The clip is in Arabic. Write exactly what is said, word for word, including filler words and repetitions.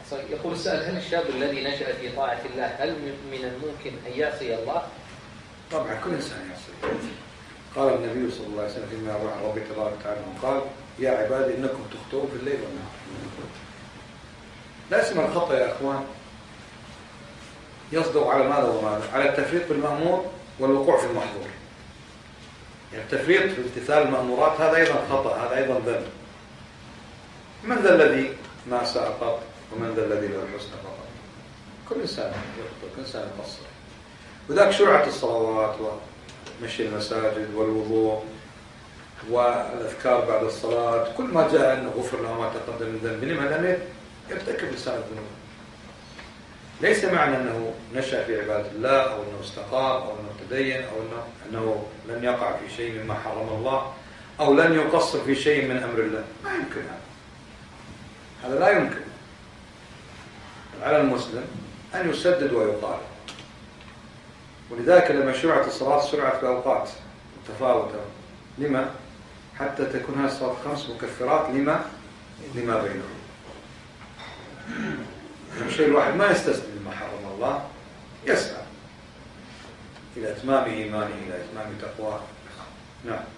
يقول السائل: هل الشاب الذي نشأ في طاعة الله هل من الممكن أن يعصي الله؟ طبعا كل إنسان يعصي. قال النبي صلى الله عليه وسلم فيما روى عن ربي تبارك وتعالى قال: يا عبادي إنكم تخطئون في الليل والنهار. لا اسم الخطأ يا أخوان يصدق على ماذا وماذا؟ على التفريط بالمأمور والوقوع في المحظور. يعني التفريط في امتثال المأمورات هذا أيضا خطأ، هذا أيضا ذنب. من ذا الذي ما ساء قط ومن ذا الذي له الحسنى فقط؟ كل إنسان يخطئ، كل إنسان يقصر. وذاك شرعت الصلوات ومشي المساجد والوضوء والأذكار بعد الصلاة، كل ما جاء أنه غفر له ما تقدم من ذنبه. لما لم يرتكب لسان الذنوب. ليس معنى أنه نشأ في عبادة الله أو أنه استقام أو أنه تدين أو أنه, أنه لن يقع في شيء مما حرم الله أو لن يقصر في شيء من أمر الله. ما يمكن هذا، هذا لا يمكن. على المسلم أن يسدد ويقارب. ولذلك لما شرعت الصلاة شرعت بأوقات متفاوتة. لما؟ حتى تكون هذه الصلاة خمس مكفرات لما لما بينهم. الشيء الواحد ما يستسلم لما حرم الله، يسعى إلى إتمام إيمانه، إلى إتمام تقواه. نعم.